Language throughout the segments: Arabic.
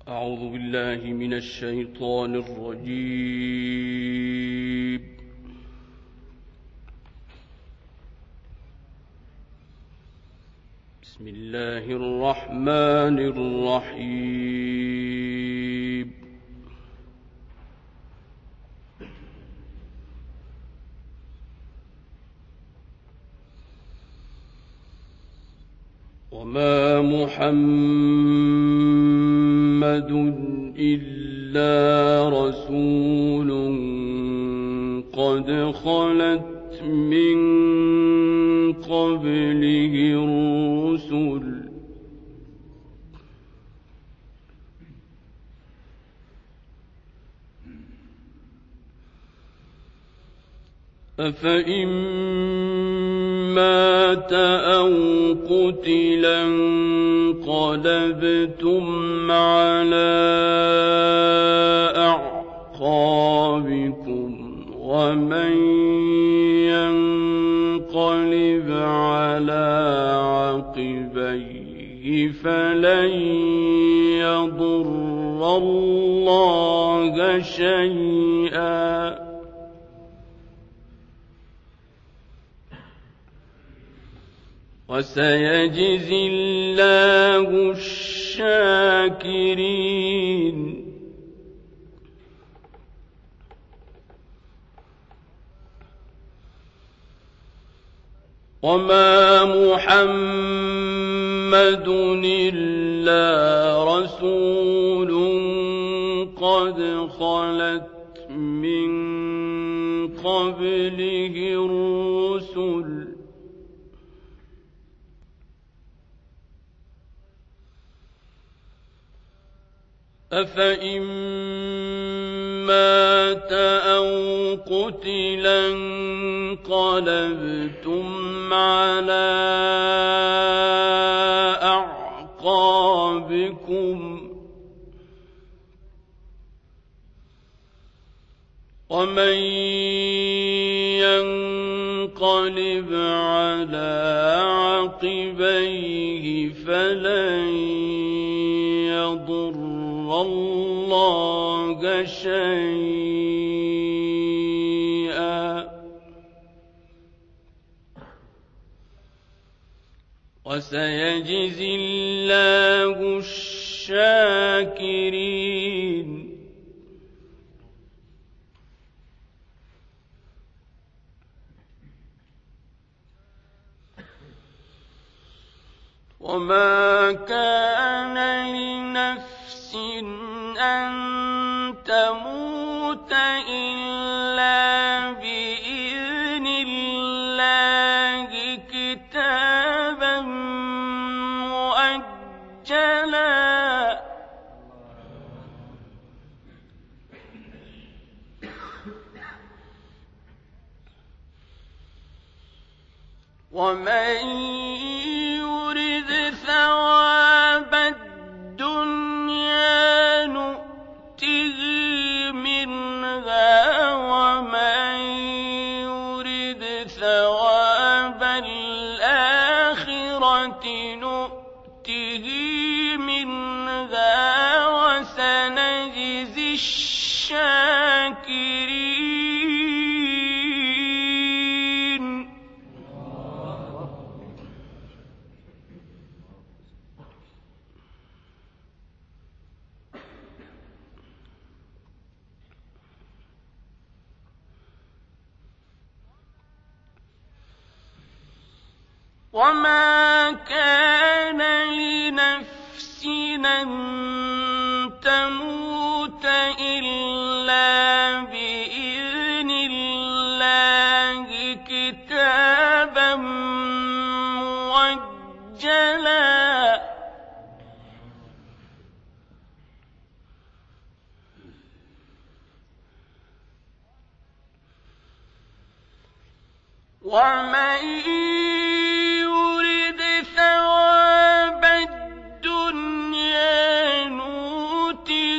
أعوذ بالله من الشيطان الرجيم. بسم الله الرحمن الرحيم. وما محمد إلا رسول قد خلت من قبله الرسل أفإن مات أو قتلا انقلبتم على أعقابكم ومن ينقلب على عقبيه فلن يضر الله شيئا وسيجزي الله الشاكرين. وما محمد إلا رسول قد خلت من قبله الرسل أفإن مات أو قتلا انقلبتم على أعقابكم ومن ينقلب على عقبيه فلن يضر الله شيئا وسيجزي الله الشاكرين. وما كان لنفس أن تموت إلا بإذن الله كتابا مؤجلا ومن يرد ثواب الدنيا نؤته منها ومن يرد ثواب الآخرة نؤته منها وسنجزي الشاكرين. وما كان لنفس أن تموت إلا بإذن الله كتابا مؤجلا ومن يرد ثواب الدنيا نؤته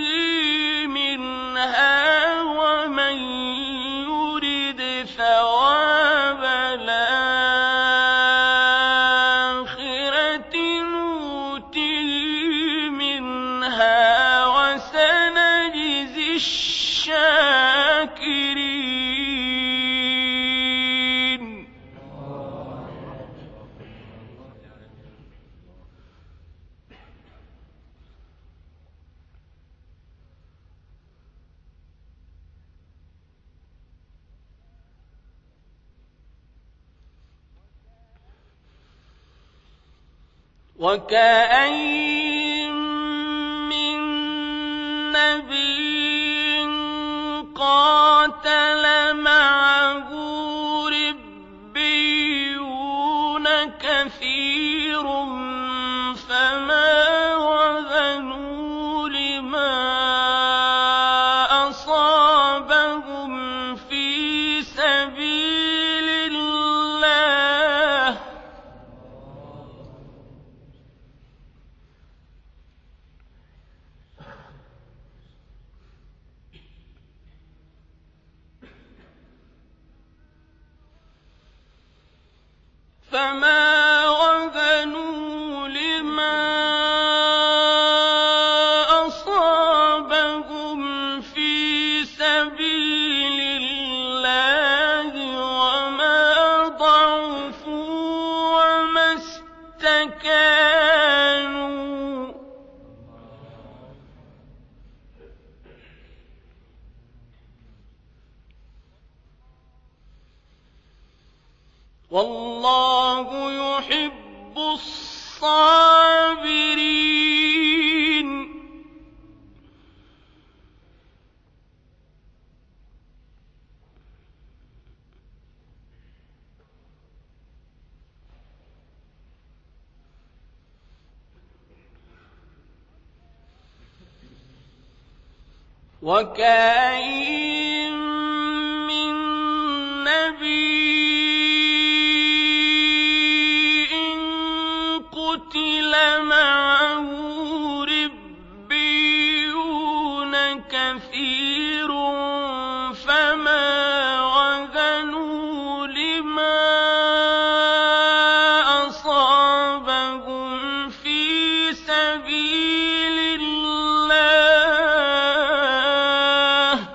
منها ومن يرد ثواب الآخرة نؤته منها الشاكرين وكأين من نبي قاتل معه ربيون كثير فما وهنوا لما أصابهم في سبيل الله فما وهنوا لما أصابهم في سبيل الله وما ضعفوا وما استكانوا والله يحب الصابرين وكأين من نبي قتل معه ربيون كثير فما وهنوا لما أصابهم في سبيل الله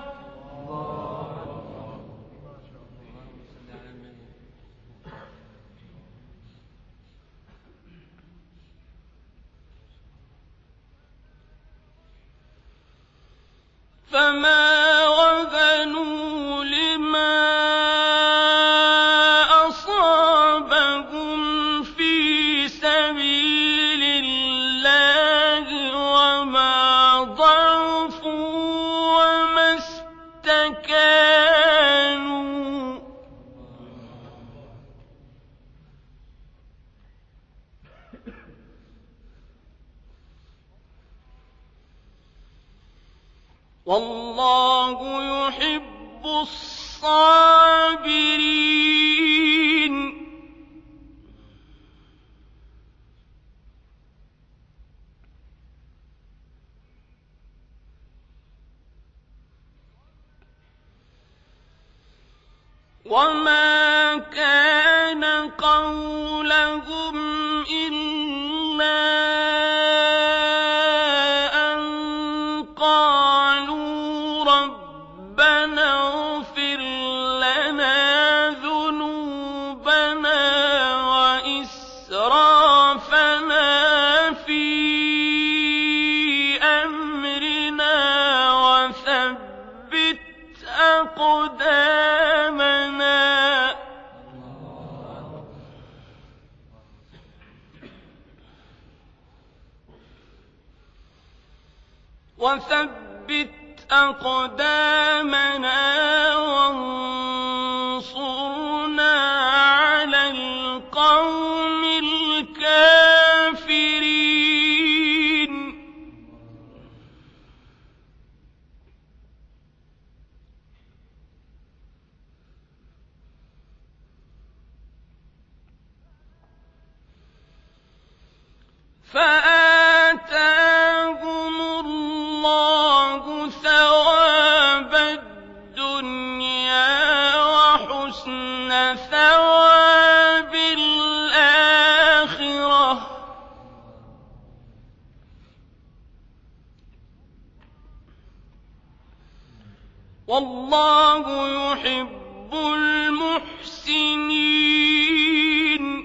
فما وهنوا لما أصابهم في سبيل الله وما ضعفوا وما استكانوا والله يحب الصابرين وما كان قولهم إلا أن قالوا ربنا اغفر لنا ذنوبنا وإسرافنا في أمرنا وثبت أقدامنا وانصرنا على القوم الكافرين فآتاهم الله ثواب الدنيا وحسن ثواب الآخرة والله يحب المحسنين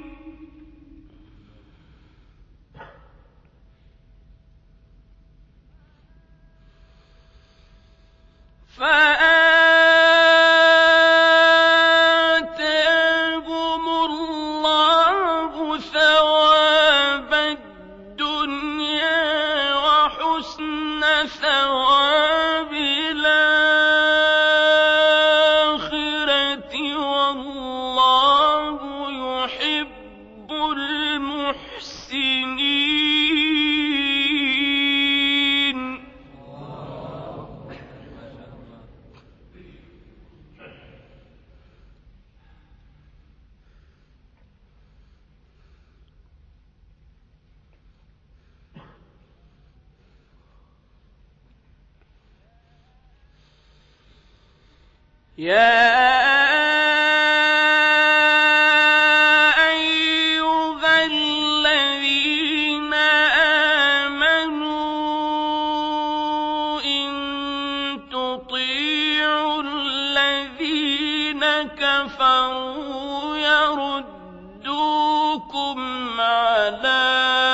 فآتاهم الله ثواب الدنيا وحسن ثواب الآخرة والله يحب المحسنين يا أيها الذين آمنوا إن تطيعوا الذين كفروا يردوكم على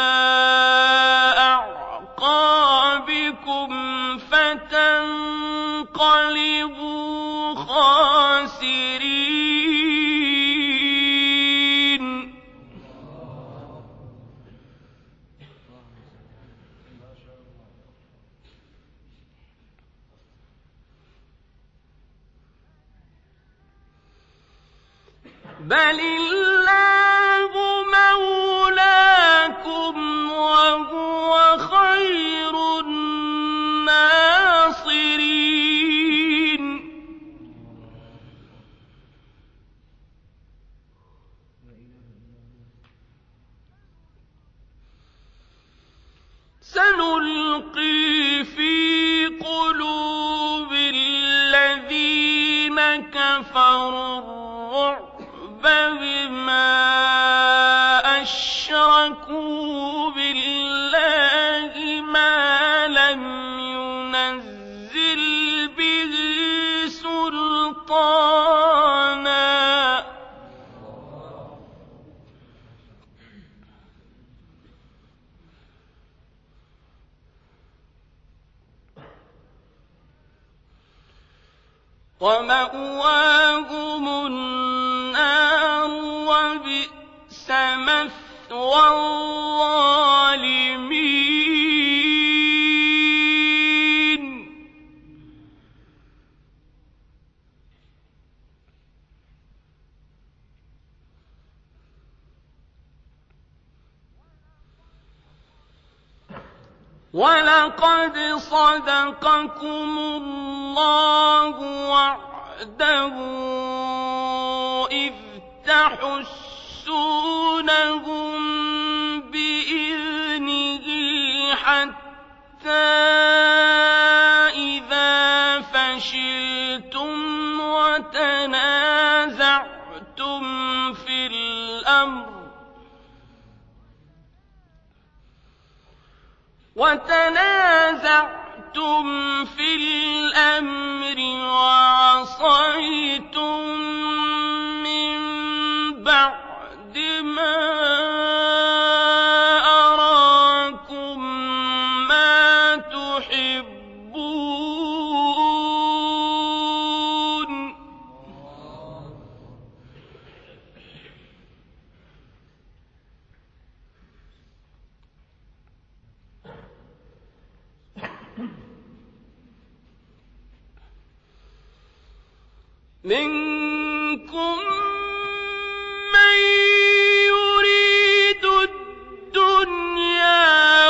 أعقابكم فتنقلبوا خاسرين بل الله مولاكم وهو خير الناصرين سنلقي في قلوب الذين كفروا الرعب بما أشركوا بالله ما لم ينزل به سلطانا ومأواهم النار وبئس مثوى الظالمين ولقد صدقكم الله وعده إذ تحسونهم بإذنه حتى إذا فشلتم وتنازعتم في الأمر وعصيتم من بعد ما أراكم ما تحبون منكم من يريد الدنيا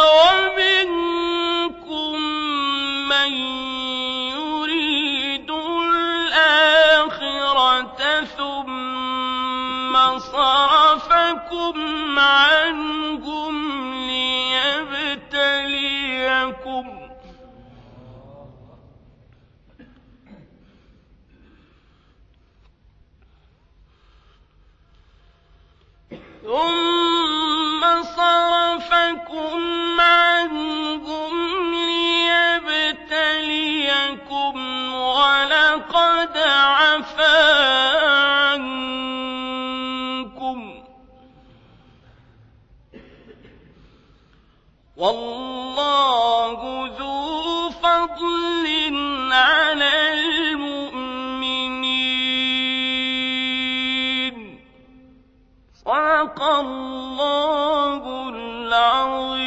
ومنكم من يريد الآخرة ثم صرفكم عنهم ليبتليكم عنهم ليبتليكم ولقد وَاللَّهُ ذُو فَضْلٍ عَلَى الْمُؤْمِنِينَ. صدق الله العظيم.